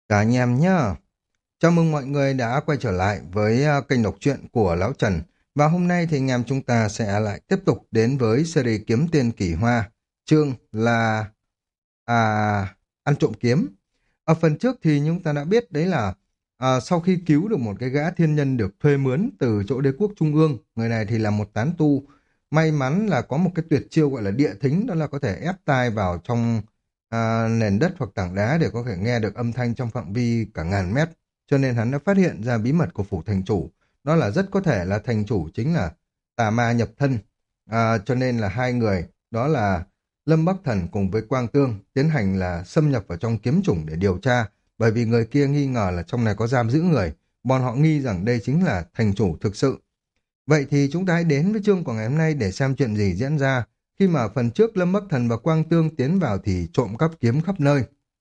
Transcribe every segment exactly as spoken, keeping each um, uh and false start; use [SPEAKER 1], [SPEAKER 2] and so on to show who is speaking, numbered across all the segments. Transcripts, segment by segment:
[SPEAKER 1] Cả anh em nhá. Chào mừng mọi người đã quay trở lại với à, kênh đọc truyện của Lão Trần. Và hôm nay thì anh em chúng ta sẽ lại tiếp tục đến với series Kiếm Tiền Kỳ Hoa. Chương là à, ăn trộm kiếm. Ở phần trước thì chúng ta đã biết đấy là à, sau khi cứu được một cái gã thiên nhân được thuê mướn từ chỗ đế quốc trung ương, người này thì là một tán tu. May mắn là có một cái tuyệt chiêu gọi là địa thính, đó là có thể ép tai vào trong à, nền đất hoặc tảng đá để có thể nghe được âm thanh trong phạm vi cả ngàn mét. Cho nên hắn đã phát hiện ra bí mật của phủ thành chủ. Đó là rất có thể là thành chủ chính là tà ma nhập thân. À, cho nên là hai người, đó là Lâm Bắc Thần cùng với Quang Tương tiến hành là xâm nhập vào trong kiếm chủng để điều tra, bởi vì người kia nghi ngờ là trong này có giam giữ người. Bọn họ nghi rằng đây chính là thành chủ thực sự. Vậy thì chúng ta hãy đến với chương của ngày hôm nay để xem chuyện gì diễn ra. Khi mà phần trước Lâm Bắc Thần và Quang Tương tiến vào thì trộm cắp kiếm khắp nơi.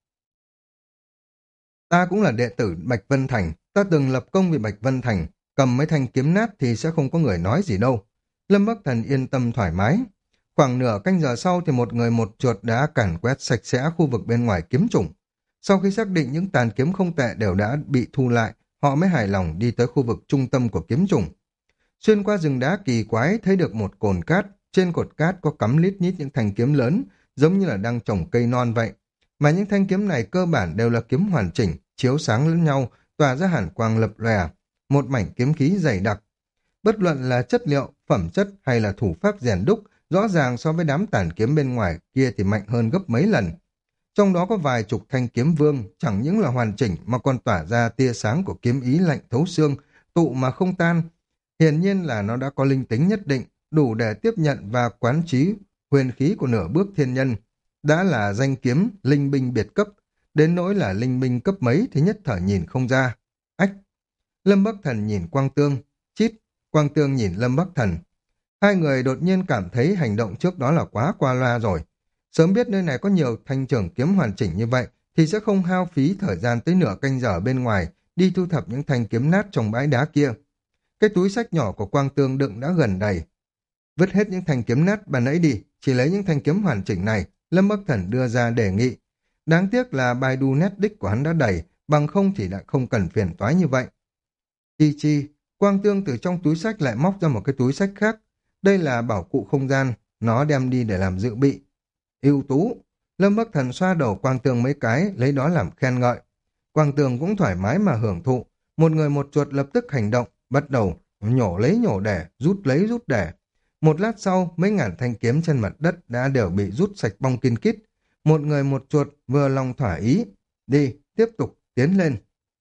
[SPEAKER 1] Ta cũng là đệ tử Bạch Vân Thành, ta từng lập công vì Bạch Vân Thành, cầm mấy thanh kiếm nát thì sẽ không có người nói gì đâu. Lâm Bắc Thần yên tâm thoải mái. Khoảng nửa canh giờ sau thì một người một chuột đã càn quét sạch sẽ khu vực bên ngoài kiếm chủng. Sau khi xác định những tàn kiếm không tệ đều đã bị thu lại, họ mới hài lòng đi tới khu vực trung tâm của kiếm chủng. Xuyên qua rừng đá kỳ quái thấy được một cồn cát, trên cột cát có cắm lít nhít những thanh kiếm lớn, giống như là đang trồng cây non vậy. Mà những thanh kiếm này cơ bản đều là kiếm hoàn chỉnh, chiếu sáng lẫn nhau, tỏa ra hàn quang lập lòe, một mảnh kiếm khí dày đặc. Bất luận là chất liệu, phẩm chất hay là thủ pháp rèn đúc, rõ ràng so với đám tàn kiếm bên ngoài kia thì mạnh hơn gấp mấy lần. Trong đó có vài chục thanh kiếm vương, chẳng những là hoàn chỉnh mà còn tỏa ra tia sáng của kiếm ý lạnh thấu xương, tụ mà không tan. Hiển nhiên là nó đã có linh tính nhất định, đủ để tiếp nhận và quán trí huyền khí của nửa bước thiên nhân. Đã là danh kiếm, linh binh biệt cấp, đến nỗi là linh binh cấp mấy thì nhất thời nhìn không ra. Ách! Lâm Bắc Thần nhìn Quang Tương, chít, Quang Tương nhìn Lâm Bắc Thần. Hai người đột nhiên cảm thấy hành động trước đó là quá qua loa rồi. Sớm biết nơi này có nhiều thanh trưởng kiếm hoàn chỉnh như vậy thì sẽ không hao phí thời gian tới nửa canh giờ bên ngoài đi thu thập những thanh kiếm nát trong bãi đá kia. Cái túi sách nhỏ của Quang Tương đựng đã gần đầy. Vứt hết những thanh kiếm nát bà nãy đi, chỉ lấy những thanh kiếm hoàn chỉnh này, Lâm Bắc Thần đưa ra đề nghị. Đáng tiếc là Baidu Netdisk của hắn đã đầy, bằng không thì đã không cần phiền toái như vậy. Chi chi, Quang Tương từ trong túi sách lại móc ra một cái túi sách khác. Đây là bảo cụ không gian, nó đem đi để làm dự bị. Ưu tú, Lâm Bắc Thần xoa đầu Quang Tương mấy cái, lấy đó làm khen ngợi. Quang Tương cũng thoải mái mà hưởng thụ, một người một chuột lập tức hành động, bắt đầu nhổ lấy nhổ đẻ, rút lấy rút đẻ. Một lát sau, mấy ngàn thanh kiếm trên mặt đất đã đều bị rút sạch bong kin kít. Một người một chuột vừa lòng thỏa ý. Đi, tiếp tục, tiến lên.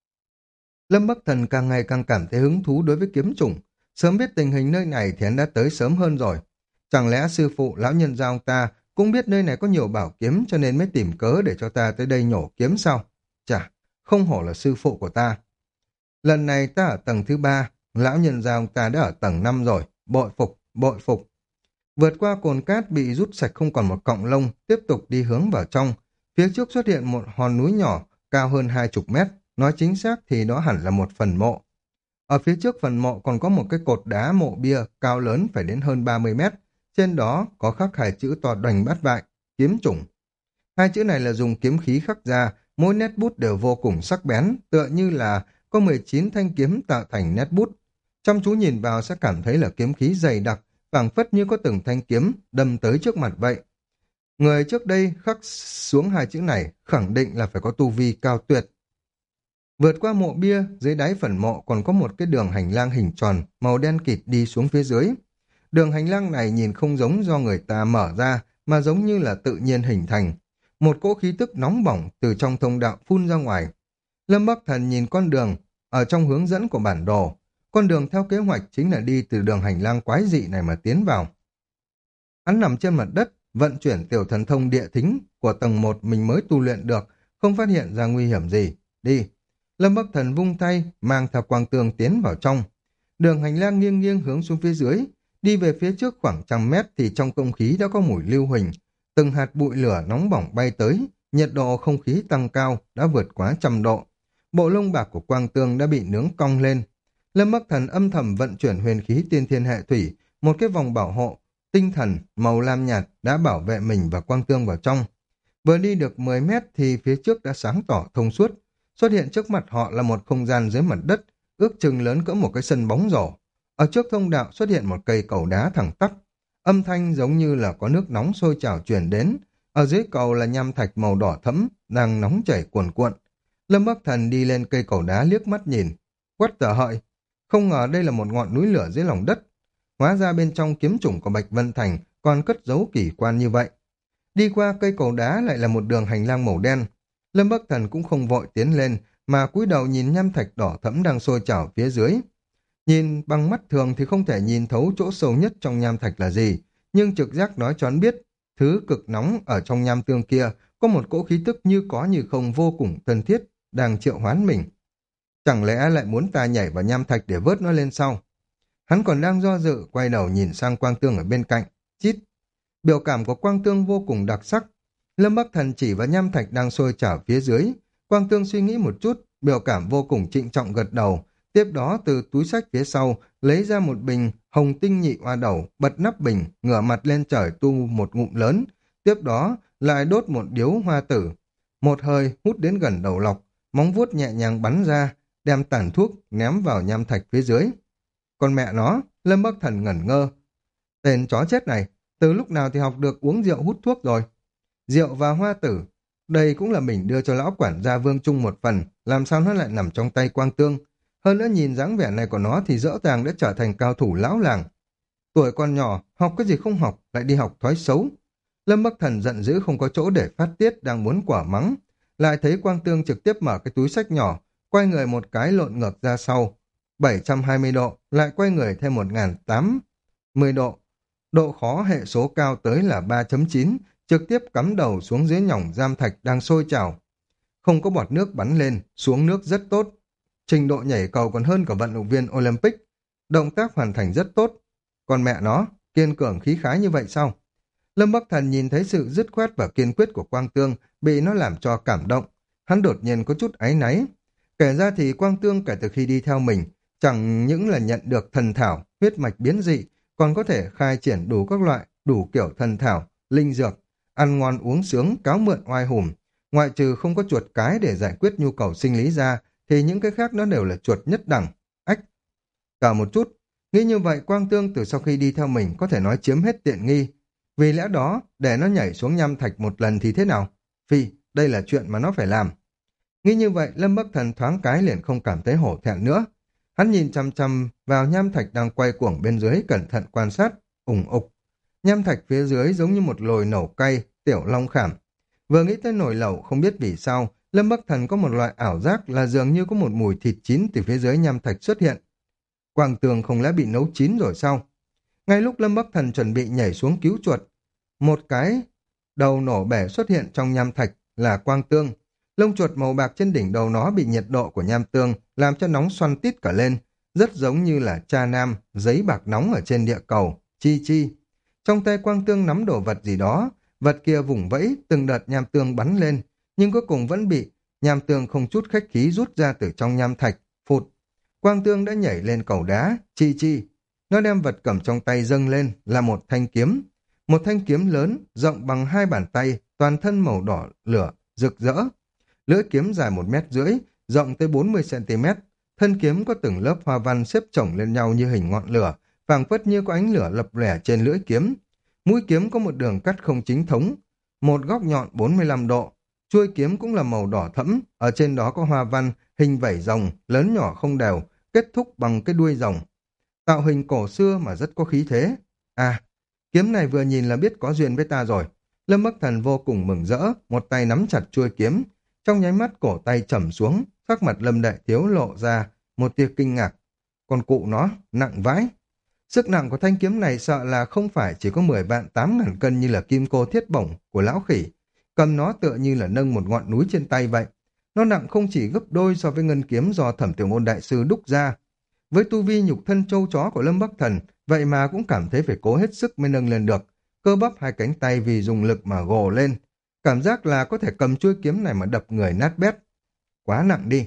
[SPEAKER 1] Lâm Bắc Thần càng ngày càng cảm thấy hứng thú đối với kiếm chủng. Sớm biết tình hình nơi này thì hắn đã tới sớm hơn rồi. Chẳng lẽ sư phụ lão nhân gia ông ta cũng biết nơi này có nhiều bảo kiếm cho nên mới tìm cớ để cho ta tới đây nhổ kiếm sao? Chà, không hổ là sư phụ của ta. Lần này ta ở tầng thứ ba, lão nhân gia ông ta đã ở tầng năm rồi. Bội phục, bội phục. Vượt qua cồn cát bị rút sạch không còn một cọng lông, tiếp tục đi hướng vào trong. Phía trước xuất hiện một hòn núi nhỏ, cao hơn hai chục mét. Nói chính xác thì đó hẳn là một phần mộ. Ở phía trước phần mộ còn có một cái cột đá mộ bia cao lớn phải đến hơn ba mươi mét. Trên đó có khắc hai chữ to đoành bát vại, kiếm chủng. Hai chữ này là dùng kiếm khí khắc ra, mỗi nét bút đều vô cùng sắc bén, tựa như là có mười chín thanh kiếm tạo thành nét bút. Chăm chú nhìn vào sẽ cảm thấy là kiếm khí dày đặc, phảng phất như có từng thanh kiếm đâm tới trước mặt vậy. Người trước đây khắc xuống hai chữ này khẳng định là phải có tu vi cao tuyệt. Vượt qua mộ bia, dưới đáy phần mộ còn có một cái đường hành lang hình tròn, màu đen kịt đi xuống phía dưới. Đường hành lang này nhìn không giống do người ta mở ra, mà giống như là tự nhiên hình thành. Một cỗ khí tức nóng bỏng từ trong thông đạo phun ra ngoài. Lâm Bắc Thần nhìn con đường ở trong hướng dẫn của bản đồ. Con đường theo kế hoạch chính là đi từ đường hành lang quái dị này mà tiến vào. Hắn nằm trên mặt đất, vận chuyển tiểu thần thông địa thính của tầng một mình mới tu luyện được, không phát hiện ra nguy hiểm gì. Đi. Lâm Bắc Thần vung tay, mang theo Quang Tương tiến vào trong. Đường hành lang nghiêng nghiêng hướng xuống phía dưới, đi về phía trước khoảng trăm mét thì trong không khí đã có mùi lưu huỳnh. Từng hạt bụi lửa nóng bỏng bay tới, nhiệt độ không khí tăng cao, đã vượt quá trăm độ. Bộ lông bạc của Quang Tương đã bị nướng cong lên. Lâm Bắc Thần âm thầm vận chuyển huyền khí tiên thiên hệ thủy, một cái vòng bảo hộ, tinh thần, màu lam nhạt đã bảo vệ mình và Quang Tương vào trong. Vừa đi được mười mét thì phía trước đã sáng tỏ thông suốt. Xuất hiện trước mặt họ là một không gian dưới mặt đất, ước chừng lớn cỡ một cái sân bóng rổ. Ở trước thông đạo xuất hiện một cây cầu đá thẳng tắp. Âm thanh giống như là có nước nóng sôi trào truyền đến. Ở dưới cầu là nham thạch màu đỏ thẫm, đang nóng chảy cuồn cuộn. Lâm Bắc Thần đi lên cây cầu đá liếc mắt nhìn. Quắt tờ hợi, không ngờ đây là một ngọn núi lửa dưới lòng đất. Hóa ra bên trong kiếm chủng của Bạch Vân Thành còn cất giấu kỳ quan như vậy. Đi qua cây cầu đá lại là một đường hành lang màu đen. Lâm Bắc Thần cũng không vội tiến lên, mà cúi đầu nhìn nham thạch đỏ thẫm đang sôi trào phía dưới. Nhìn bằng mắt thường thì không thể nhìn thấu chỗ sâu nhất trong nham thạch là gì, nhưng trực giác nói cho hắn biết, thứ cực nóng ở trong nham tương kia có một cỗ khí tức như có như không vô cùng thân thiết, đang triệu hoán mình. Chẳng lẽ lại muốn ta nhảy vào nham thạch để vớt nó lên sau? Hắn còn đang do dự, quay đầu nhìn sang Quang Tương ở bên cạnh. Chít! Biểu cảm của Quang Tương vô cùng đặc sắc. Lâm Bắc Thần chỉ vào nham thạch đang sôi trào phía dưới. Quang Tương suy nghĩ một chút, biểu cảm vô cùng trịnh trọng gật đầu. Tiếp đó từ túi xách phía sau lấy ra một bình hồng tinh nhị oa đầu, bật nắp bình, ngửa mặt lên trời tu một ngụm lớn. Tiếp đó lại đốt một điếu hoa tử. Một hơi hút đến gần đầu lọc, móng vuốt nhẹ nhàng bắn ra, đem tàn thuốc ném vào nham thạch phía dưới. Còn mẹ nó, Lâm Bắc Thần ngẩn ngơ. Tên chó chết này, từ lúc nào thì học được uống rượu hút thuốc rồi. Rượu và hoa tử, đây cũng là mình đưa cho lão quản gia Vương Trung một phần, làm sao nó lại nằm trong tay Quang Tương. Hơn nữa nhìn dáng vẻ này của nó thì rõ ràng đã trở thành cao thủ lão làng. Tuổi còn nhỏ, học cái gì không học, lại đi học thói xấu. Lâm Bắc Thần giận dữ không có chỗ để phát tiết, đang muốn quả mắng. Lại thấy Quang Tương trực tiếp mở cái túi xách nhỏ, quay người một cái lộn ngược ra sau. bảy trăm hai mươi độ, lại quay người thêm một nghìn tám mươi độ. Độ khó hệ số cao tới là ba chấm chín, trực tiếp cắm đầu xuống dưới nhỏng giam thạch đang sôi trào. Không có bọt nước bắn lên, xuống nước rất tốt. Trình độ nhảy cầu còn hơn cả vận động viên Olympic. Động tác hoàn thành rất tốt. Còn mẹ nó, kiên cường khí khái như vậy sao? Lâm Bắc Thần nhìn thấy sự dứt khoát và kiên quyết của Quang Tương bị nó làm cho cảm động. Hắn đột nhiên có chút áy náy. Kể ra thì Quang Tương kể từ khi đi theo mình, chẳng những là nhận được thần thảo, huyết mạch biến dị, còn có thể khai triển đủ các loại, đủ kiểu thần thảo, linh dược, ăn ngon uống sướng, cáo mượn oai hùm. Ngoại trừ không có chuột cái để giải quyết nhu cầu sinh lý ra, thì những cái khác nó đều là chuột nhất đẳng. Ách! Cả một chút, nghĩ như vậy Quang Tương từ sau khi đi theo mình có thể nói chiếm hết tiện nghi. Vì lẽ đó, để nó nhảy xuống nham thạch một lần thì thế nào? Phi, đây là chuyện mà nó phải làm. Nghĩ như vậy, Lâm Bắc Thần thoáng cái liền không cảm thấy hổ thẹn nữa. Hắn nhìn chăm chăm vào nham thạch đang quay cuồng bên dưới, cẩn thận quan sát, ủng ục. Nham thạch phía dưới giống như một lồi nổ cay, tiểu long khảm. Vừa nghĩ tới nồi lẩu, không biết vì sao, Lâm Bắc Thần có một loại ảo giác là dường như có một mùi thịt chín từ phía dưới nham thạch xuất hiện. Quang Tường không lẽ bị nấu chín rồi sao? Ngay lúc Lâm Bắc Thần chuẩn bị nhảy xuống cứu chuột, một cái đầu nổ bể xuất hiện trong nham thạch là Quang Tương. Lông chuột màu bạc trên đỉnh đầu nó bị nhiệt độ của nham tương làm cho nóng xoăn tít cả lên, rất giống như là cha nam, giấy bạc nóng ở trên địa cầu, chi chi. Trong tay Quang Tương nắm đồ vật gì đó, vật kia vùng vẫy, từng đợt nham tương bắn lên, nhưng cuối cùng vẫn bị nham tương không chút khách khí rút ra từ trong nham thạch, phụt. Quang Tương đã nhảy lên cầu đá, chi chi. Nó đem vật cầm trong tay dâng lên là một thanh kiếm. Một thanh kiếm lớn, rộng bằng hai bàn tay, toàn thân màu đỏ lửa, rực rỡ. Lưỡi kiếm dài một mét rưỡi, rộng tới bốn mươi xăng-ti-mét. Thân kiếm có từng lớp hoa văn xếp chồng lên nhau như hình ngọn lửa, phảng phất như có ánh lửa lập lẻ trên lưỡi kiếm. Mũi kiếm có một đường cắt không chính thống, một góc nhọn bốn mươi lăm độ. Chuôi kiếm cũng là màu đỏ thẫm, ở trên đó có hoa văn, hình vảy rồng, lớn nhỏ không đều, kết thúc bằng cái đuôi rồng. Tạo hình cổ xưa mà rất có khí thế. À, kiếm này vừa nhìn là biết có duyên với ta rồi. Lâm Bắc Thần vô cùng mừng rỡ, một tay nắm chặt chuôi kiếm. Trong nháy mắt cổ tay trầm xuống, sắc mặt Lâm Đại Thiếu lộ ra một tia kinh ngạc. Còn cụ nó, nặng vãi. Sức nặng của thanh kiếm này sợ là không phải chỉ có mười vạn tám ngàn cân như là kim cô thiết bổng của lão khỉ. Cầm nó tựa như là nâng một ngọn núi trên tay vậy. Nó nặng không chỉ gấp đôi so với ngân kiếm do Thẩm Tiểu Môn đại sư đúc ra. Với tu vi nhục thân châu chó của Lâm Bắc Thần, vậy mà cũng cảm thấy phải cố hết sức mới nâng lên được. Cơ bắp hai cánh tay vì dùng lực mà gồ lên. Cảm giác là có thể cầm chuôi kiếm này mà đập người nát bét. Quá nặng đi.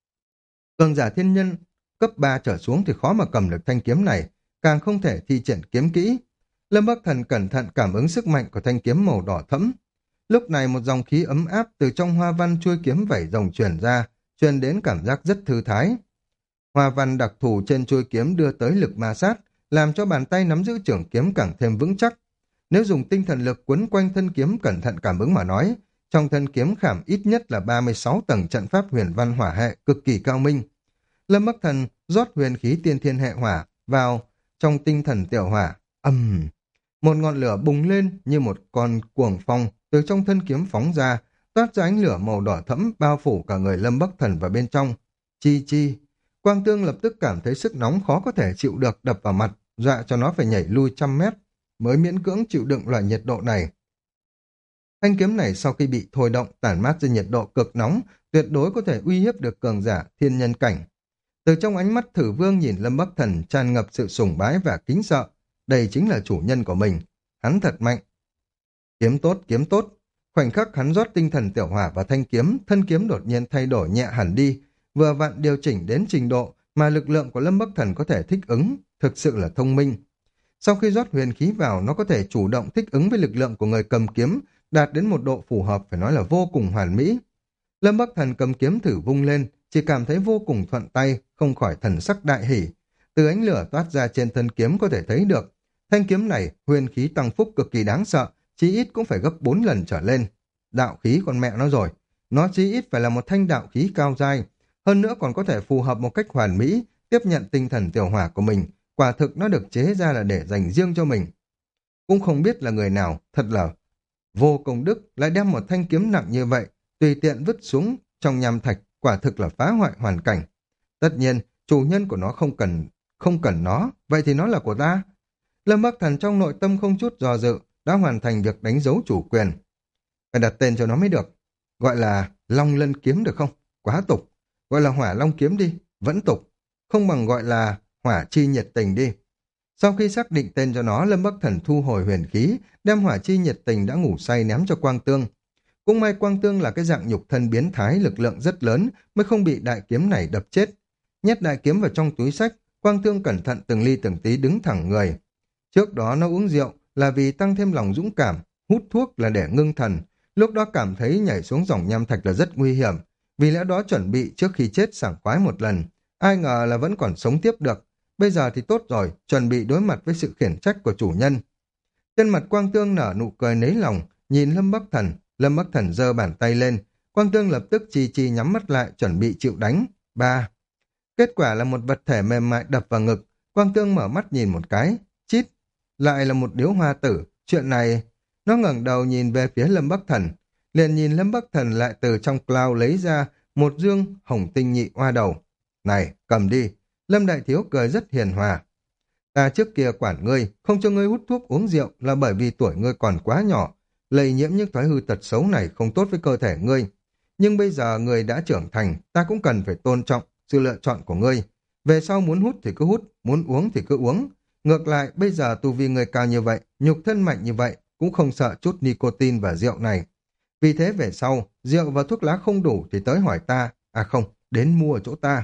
[SPEAKER 1] Cường giả thiên nhân cấp ba trở xuống thì khó mà cầm được thanh kiếm này, càng không thể thi triển kiếm kỹ. Lâm Bắc Thần cẩn thận cảm ứng sức mạnh của thanh kiếm màu đỏ thẫm. Lúc này một dòng khí ấm áp từ trong hoa văn chuôi kiếm vẩy rồng truyền ra, truyền đến cảm giác rất thư thái. Hoa văn đặc thù trên chuôi kiếm đưa tới lực ma sát, làm cho bàn tay nắm giữ trường kiếm càng thêm vững chắc. Nếu dùng tinh thần lực quấn quanh thân kiếm cẩn thận cảm ứng mà nói, trong thân kiếm khảm ít nhất là ba mươi sáu tầng trận pháp huyền văn hỏa hệ cực kỳ cao minh. Lâm Bắc Thần rót huyền khí tiên thiên hệ hỏa vào trong tinh thần tiểu hỏa, ầm, một ngọn lửa bùng lên như một con cuồng phong từ trong thân kiếm phóng ra, toát ra ánh lửa màu đỏ thẫm bao phủ cả người Lâm Bắc Thần vào bên trong. Chi chi, Quang Tương lập tức cảm thấy sức nóng khó có thể chịu được đập vào mặt, dọa cho nó phải nhảy lui trăm mét mới miễn cưỡng chịu đựng loại nhiệt độ này. Thanh kiếm này sau khi bị thôi động tản mát ra nhiệt độ cực nóng, tuyệt đối có thể uy hiếp được cường giả thiên nhân cảnh. Từ trong ánh mắt Thử Vương nhìn Lâm Bắc Thần tràn ngập sự sùng bái và kính sợ, đây chính là chủ nhân của mình, hắn thật mạnh. Kiếm tốt, kiếm tốt. Khoảnh khắc hắn rót tinh thần tiểu hỏa vào thanh kiếm, thân kiếm đột nhiên thay đổi nhẹ hẳn đi, vừa vặn điều chỉnh đến trình độ mà lực lượng của Lâm Bắc Thần có thể thích ứng, thực sự là thông minh. Sau khi rót huyền khí vào, nó có thể chủ động thích ứng với lực lượng của người cầm kiếm, đạt đến một độ phù hợp phải nói là vô cùng hoàn mỹ. Lâm Bắc Thần cầm kiếm thử vung lên, chỉ cảm thấy vô cùng thuận tay, không khỏi thần sắc đại hỉ. Từ ánh lửa toát ra trên thân kiếm có thể thấy được, thanh kiếm này huyền khí tăng phúc cực kỳ đáng sợ, chí ít cũng phải gấp bốn lần trở lên. Đạo khí con mẹ nó rồi, nó chí ít phải là một thanh đạo khí cao dai, hơn nữa còn có thể phù hợp một cách hoàn mỹ, tiếp nhận tinh thần tiểu hỏa của mình, quả thực nó được chế ra là để dành riêng cho mình. Cũng không biết là người nào, thật là vô công đức, lại đem một thanh kiếm nặng như vậy, tùy tiện vứt xuống trong nham thạch, quả thực là phá hoại hoàn cảnh. Tất nhiên, chủ nhân của nó không cần, không cần nó, vậy thì nó là của ta. Lâm Bắc Thần trong nội tâm không chút do dự, đã hoàn thành việc đánh dấu chủ quyền. Phải đặt tên cho nó mới được. Gọi là Long Lân Kiếm được không? Quá tục. Gọi là Hỏa Long Kiếm đi, vẫn tục. Không bằng gọi là Hỏa Chi Nhiệt Tình đi. Sau khi xác định tên cho nó, Lâm Bắc Thần thu hồi huyền khí, đem Hỏa Chi Nhiệt Tình đã ngủ say ném cho Quang Tương. Cũng may Quang Tương là cái dạng nhục thân biến thái lực lượng rất lớn mới không bị đại kiếm này đập chết. Nhét đại kiếm vào trong túi xách, Quang Tương cẩn thận từng ly từng tí đứng thẳng người. Trước đó nó uống rượu là vì tăng thêm lòng dũng cảm, hút thuốc là để ngưng thần. Lúc đó cảm thấy nhảy xuống dòng nham thạch là rất nguy hiểm, vì lẽ đó chuẩn bị trước khi chết sảng khoái một lần. Ai ngờ là vẫn còn sống tiếp được. Bây giờ thì tốt rồi, chuẩn bị đối mặt với sự khiển trách của chủ nhân. Trên mặt Quang Tương nở nụ cười nấy lòng, nhìn Lâm Bắc Thần. Lâm Bắc Thần giơ bàn tay lên, Quang Tương lập tức chi chi nhắm mắt lại chuẩn bị chịu đánh. Ba. Kết quả là một vật thể mềm mại đập vào ngực. Quang Tương mở mắt nhìn một cái, chít, lại là một điếu hoa tử. Chuyện này, nó ngẩng đầu nhìn về phía Lâm Bắc Thần, liền nhìn Lâm Bắc Thần lại từ trong cloud lấy ra một dương hồng tinh nhị hoa đầu. Này, cầm đi. Lâm Đại Thiếu cười rất hiền hòa. Ta trước kia quản ngươi, không cho ngươi hút thuốc uống rượu là bởi vì tuổi ngươi còn quá nhỏ, lây nhiễm những thói hư tật xấu này không tốt với cơ thể ngươi. Nhưng bây giờ ngươi đã trưởng thành, ta cũng cần phải tôn trọng sự lựa chọn của ngươi. Về sau muốn hút thì cứ hút, muốn uống thì cứ uống. Ngược lại, bây giờ tu vi ngươi cao như vậy, nhục thân mạnh như vậy, cũng không sợ chút nicotine và rượu này. Vì thế về sau, rượu và thuốc lá không đủ thì tới hỏi ta, à không, đến mua ở chỗ ta.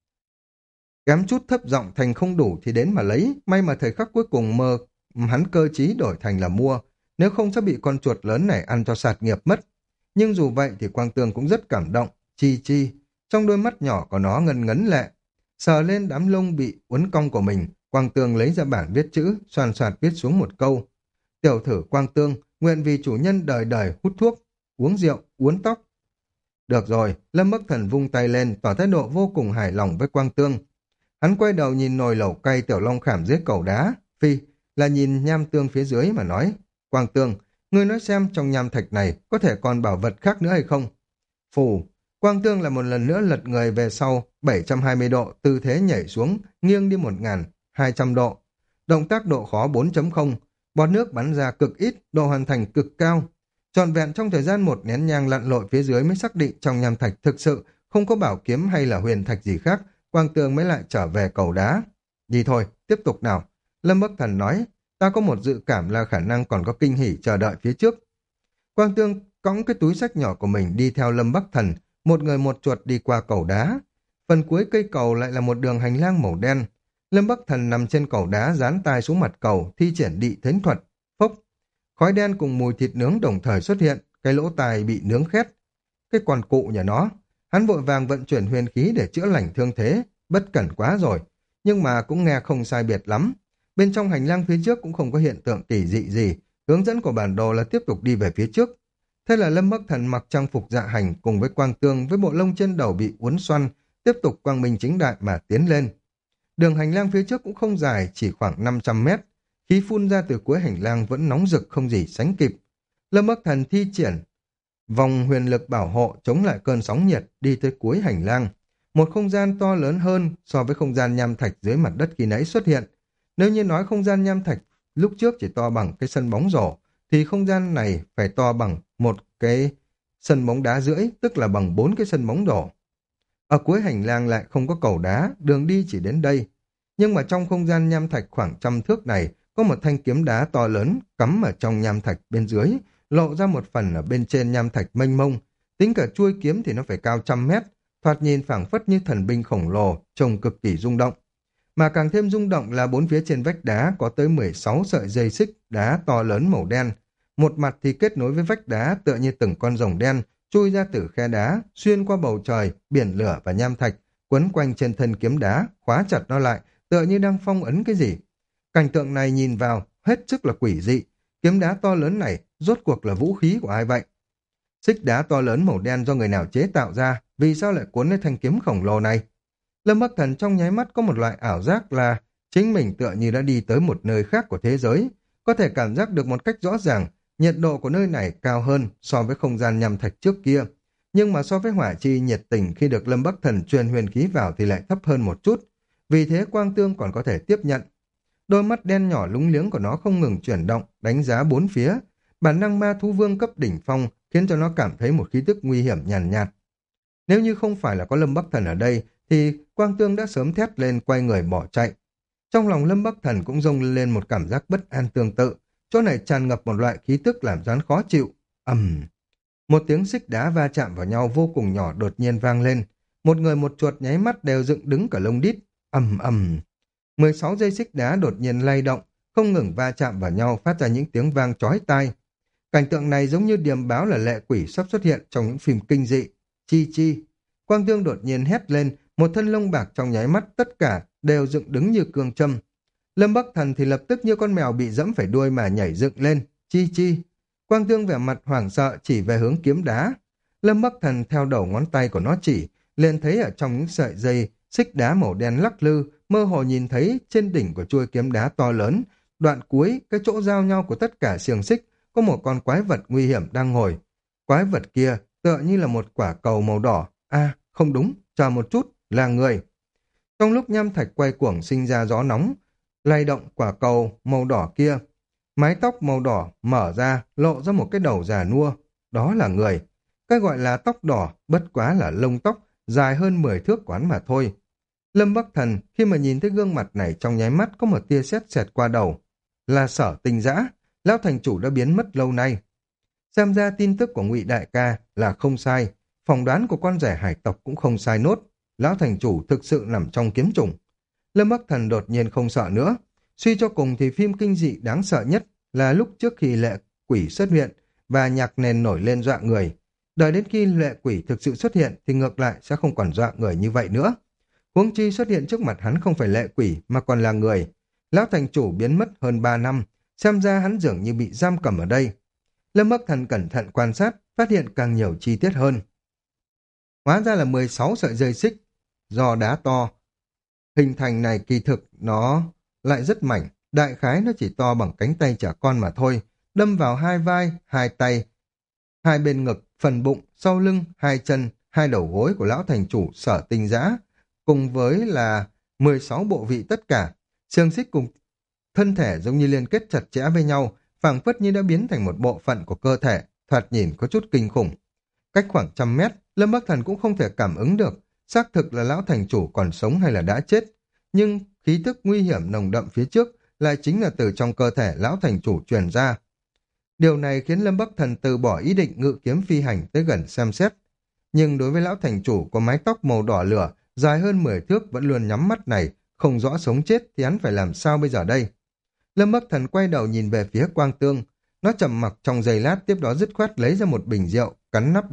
[SPEAKER 1] Kém chút thấp giọng thành không đủ thì đến mà lấy, may mà thời khắc cuối cùng mơ, hắn cơ trí đổi thành là mua, nếu không sẽ bị con chuột lớn này ăn cho sạt nghiệp mất. Nhưng dù vậy thì Quang Tương cũng rất cảm động, chi chi, trong đôi mắt nhỏ của nó ngân ngấn lệ. Sờ lên đám lông bị uốn cong của mình, Quang Tương lấy ra bảng viết chữ, xoàn xoạt viết xuống một câu. Tiểu thử Quang Tương, nguyện vì chủ nhân đời đời hút thuốc, uống rượu, uốn tóc. Được rồi, Lâm Bắc Thần vung tay lên, tỏ thái độ vô cùng hài lòng với Quang Tương. Hắn quay đầu nhìn nồi lẩu cay tiểu long khảm dưới cầu đá, phi, là nhìn nham tương phía dưới mà nói. Quang Tương, ngươi nói xem trong nham thạch này có thể còn bảo vật khác nữa hay không? Phù, Quang Tương là một lần nữa lật người về sau bảy trăm hai mươi độ, tư thế nhảy xuống, nghiêng đi một nghìn hai trăm độ. Động tác độ khó bốn chấm không, bọt nước bắn ra cực ít, độ hoàn thành cực cao. Trọn vẹn trong thời gian một nén nhang lặn lội phía dưới mới xác định trong nham thạch thực sự không có bảo kiếm hay là huyền thạch gì khác, Quang Tương mới lại trở về cầu đá. Đi thôi, tiếp tục nào. Lâm Bắc Thần nói, ta có một dự cảm là khả năng còn có kinh hỉ chờ đợi phía trước. Quang Tương cõng cái túi xách nhỏ của mình đi theo Lâm Bắc Thần, một người một chuột đi qua cầu đá. Phần cuối cây cầu lại là một đường hành lang màu đen. Lâm Bắc Thần nằm trên cầu đá dán tai xuống mặt cầu, thi triển đị thến thuật. Phốc, khói đen cùng mùi thịt nướng đồng thời xuất hiện, cái lỗ tai bị nướng khét. Cái con cụ nhà nó, Hắn vội vàng vận chuyển huyền khí để chữa lành thương thế, bất cẩn quá rồi, nhưng mà cũng nghe không sai biệt lắm. Bên trong hành lang phía trước cũng không có hiện tượng kỳ dị gì, hướng dẫn của bản đồ là tiếp tục đi về phía trước. Thế là Lâm Bắc Thần mặc trang phục dạ hành cùng với Quang Tương với bộ lông trên đầu bị uốn xoăn, tiếp tục quang minh chính đại mà tiến lên. Đường hành lang phía trước cũng không dài, chỉ khoảng năm trăm mét. Khí phun ra từ cuối hành lang vẫn nóng rực không gì sánh kịp. Lâm Bắc Thần thi triển vòng huyền lực bảo hộ chống lại cơn sóng nhiệt đi tới cuối hành lang. Một không gian to lớn hơn so với không gian nham thạch dưới mặt đất khi nãy xuất hiện. Nếu như nói không gian nham thạch lúc trước chỉ to bằng cái sân bóng rổ, thì không gian này phải to bằng một cái sân bóng đá rưỡi, tức là bằng bốn cái sân bóng rổ. Ở cuối hành lang lại không có cầu đá, đường đi chỉ đến đây. Nhưng mà trong không gian nham thạch khoảng trăm thước này, có một thanh kiếm đá to lớn cắm ở trong nham thạch bên dưới, lộ ra một phần ở bên trên nham thạch mênh mông. Tính cả chuôi kiếm thì nó phải cao trăm mét, thoạt nhìn phảng phất như thần binh khổng lồ, trông cực kỳ rung động. Mà càng thêm rung động là bốn phía trên vách đá có tới mười sáu sợi dây xích đá to lớn màu đen. Một mặt thì kết nối với vách đá tựa như từng con rồng đen, chui ra từ khe đá, xuyên qua bầu trời, biển lửa và nham thạch, quấn quanh trên thân kiếm đá, khóa chặt nó lại, tựa như đang phong ấn cái gì. Cảnh tượng này nhìn vào, hết sức là quỷ dị. Kiếm đá to lớn này, rốt cuộc là vũ khí của ai vậy? Xích đá to lớn màu đen do người nào chế tạo ra, vì sao lại cuốn lấy thanh kiếm khổng lồ này? Lâm Bắc Thần trong nháy mắt có một loại ảo giác là chính mình tựa như đã đi tới một nơi khác của thế giới, có thể cảm giác được một cách rõ ràng, nhiệt độ của nơi này cao hơn so với không gian nham thạch trước kia. Nhưng mà so với hỏa chi nhiệt tình khi được Lâm Bắc Thần truyền huyền khí vào thì lại thấp hơn một chút. Vì thế Quang Tương còn có thể tiếp nhận. Đôi mắt đen nhỏ lúng liếng của nó không ngừng chuyển động, đánh giá bốn phía. Bản năng ma thú vương cấp đỉnh phong khiến cho nó cảm thấy một khí tức nguy hiểm nhàn nhạt, nhạt. Nếu như không phải là có Lâm Bắc Thần ở đây, thì Quang Tương đã sớm thét lên quay người bỏ chạy. Trong lòng Lâm Bắc Thần cũng dâng lên một cảm giác bất an tương tự. Chỗ này tràn ngập một loại khí tức làm hắn khó chịu. Ầm, một tiếng xích đá va chạm vào nhau vô cùng nhỏ đột nhiên vang lên. Một người một chuột nháy mắt đều dựng đứng cả lông đít. Ầm ầm, mười sáu dây xích đá đột nhiên lay động, không ngừng va chạm vào nhau, phát ra những tiếng vang chói tai. Cảnh tượng này giống như điềm báo là lệ quỷ sắp xuất hiện trong những phim kinh dị. Chi chi. Quang Tương đột nhiên hét lên, một thân lông bạc trong nháy mắt tất cả đều dựng đứng như cương châm. Lâm Bắc Thần thì lập tức như con mèo bị dẫm phải đuôi mà nhảy dựng lên. Chi chi. Quang Tương vẻ mặt hoảng sợ chỉ về hướng kiếm đá. Lâm Bắc Thần theo đầu ngón tay của nó chỉ, liền thấy ở trong những sợi dây xích đá màu đen lắc lư, mơ hồ nhìn thấy trên đỉnh của chuôi kiếm đá to lớn, đoạn cuối, cái chỗ giao nhau của tất cả xiềng xích, có một con quái vật nguy hiểm đang ngồi. Quái vật kia tựa như là một quả cầu màu đỏ. À, không đúng, chờ một chút, là người. Trong lúc nham thạch quay cuồng sinh ra gió nóng, lay động quả cầu màu đỏ kia, mái tóc màu đỏ mở ra, lộ ra một cái đầu già nua. Đó là người. Cái gọi là tóc đỏ, bất quá là lông tóc, dài hơn mười thước quán mà thôi. Lâm Bắc Thần khi mà nhìn thấy gương mặt này trong nháy mắt có một tia sét xẹt qua đầu. Là Sở Tinh Dã, lão thành chủ đã biến mất lâu nay. Xem ra tin tức của Ngụy đại ca là không sai, phỏng đoán của con rể hải tộc cũng không sai nốt. Lão thành chủ thực sự nằm trong kiếm trùng. Lâm Bắc Thần đột nhiên không sợ nữa. Suy cho cùng thì phim kinh dị đáng sợ nhất là lúc trước khi lệ quỷ xuất hiện và nhạc nền nổi lên dọa người. Đợi đến khi lệ quỷ thực sự xuất hiện thì ngược lại sẽ không còn dọa người như vậy nữa. Huống chi xuất hiện trước mặt hắn không phải lệ quỷ mà còn là người. Lão thành chủ biến mất hơn ba năm, xem ra hắn dường như bị giam cầm ở đây. Lâm Bắc Thần cẩn thận quan sát, phát hiện càng nhiều chi tiết hơn. Hóa ra là mười sáu sợi dây xích, do đá to. Hình thành này kỳ thực nó lại rất mảnh, đại khái nó chỉ to bằng cánh tay trẻ con mà thôi, đâm vào hai vai, hai tay, hai bên ngực, phần bụng, sau lưng, hai chân, hai đầu gối của lão thành chủ Sở Tinh Dã, cùng với là mười sáu bộ vị tất cả. Xương xích cùng thân thể giống như liên kết chặt chẽ với nhau, phảng phất như đã biến thành một bộ phận của cơ thể, thoạt nhìn có chút kinh khủng. Cách khoảng trăm mét, Lâm Bắc Thần cũng không thể cảm ứng được xác thực là lão thành chủ còn sống hay là đã chết, nhưng khí tức nguy hiểm nồng đậm phía trước lại chính là từ trong cơ thể lão thành chủ truyền ra. Điều này khiến Lâm Bắc Thần từ bỏ ý định ngự kiếm phi hành tới gần xem xét. Nhưng đối với lão thành chủ có mái tóc màu đỏ lửa, dài hơn mười thước vẫn luôn nhắm mắt này, không rõ sống chết thì hắn phải làm sao bây giờ đây? Lâm Bắc Thần quay đầu nhìn về phía Quang Tương. Nó trầm mặc trong giây lát, tiếp đó dứt khoát lấy ra một bình rượu, cắn nắp bình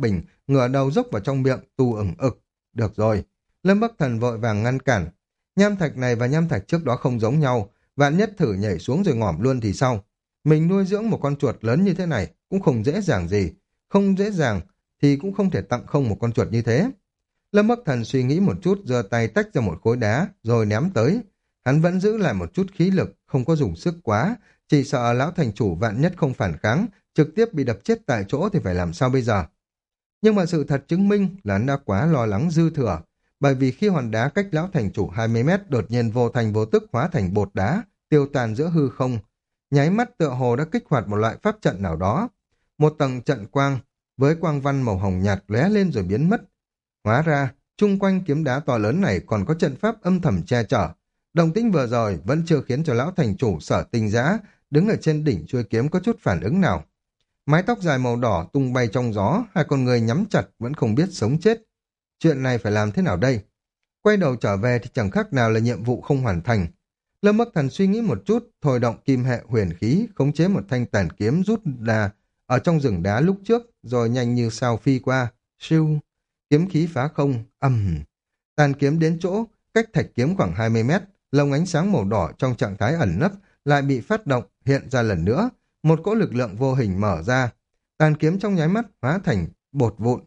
[SPEAKER 1] ngửa đầu dốc vào trong miệng, tu ửng ực. Được rồi. Lâm Bắc Thần vội vàng ngăn cản. Nham thạch này và nham thạch trước đó không giống nhau, vạn nhất thử nhảy xuống rồi ngỏm luôn thì sao? Mình nuôi dưỡng một con chuột lớn như thế này cũng không dễ dàng gì. Không dễ dàng thì cũng không thể tặng không một con chuột như thế. Lâm Bắc Thần suy nghĩ một chút, giơ tay tách ra một khối đá rồi ném tới. Hắn vẫn giữ lại một chút khí lực, không có dùng sức quá, chỉ sợ lão thành chủ vạn nhất không phản kháng, trực tiếp bị đập chết tại chỗ thì phải làm sao bây giờ? Nhưng mà sự thật chứng minh là hắn đã quá lo lắng dư thừa, bởi vì khi hòn đá cách lão thành chủ hai mươi mét đột nhiên vô thành vô tức hóa thành bột đá, tiêu tàn giữa hư không, nháy mắt tựa hồ đã kích hoạt một loại pháp trận nào đó. Một tầng trận quang với quang văn màu hồng nhạt lóe lên rồi biến mất. Hóa ra, chung quanh kiếm đá to lớn này còn có trận pháp âm thầm che chở. Động tĩnh vừa rồi vẫn chưa khiến cho lão thành chủ Sở Tinh Giã đứng ở trên đỉnh chuôi kiếm có chút phản ứng nào. Mái tóc dài màu đỏ tung bay trong gió, hai con người nhắm chặt vẫn không biết sống chết. Chuyện này phải làm thế nào đây? Quay đầu trở về thì chẳng khác nào là nhiệm vụ không hoàn thành. Lâm Bắc Thần suy nghĩ một chút, thôi động kim hệ huyền khí, khống chế một thanh tàn kiếm rút ra ở trong rừng đá lúc trước, rồi nhanh như sao phi qua. Siêu, kiếm khí phá không, ầm. Tàn kiếm đến chỗ, cách thạch kiếm khoảng hai mươi mét, lồng ánh sáng màu đỏ trong trạng thái ẩn nấp lại bị phát động, hiện ra lần nữa. Một cỗ lực lượng vô hình mở ra. Tàn kiếm trong nháy mắt hóa thành bột vụn.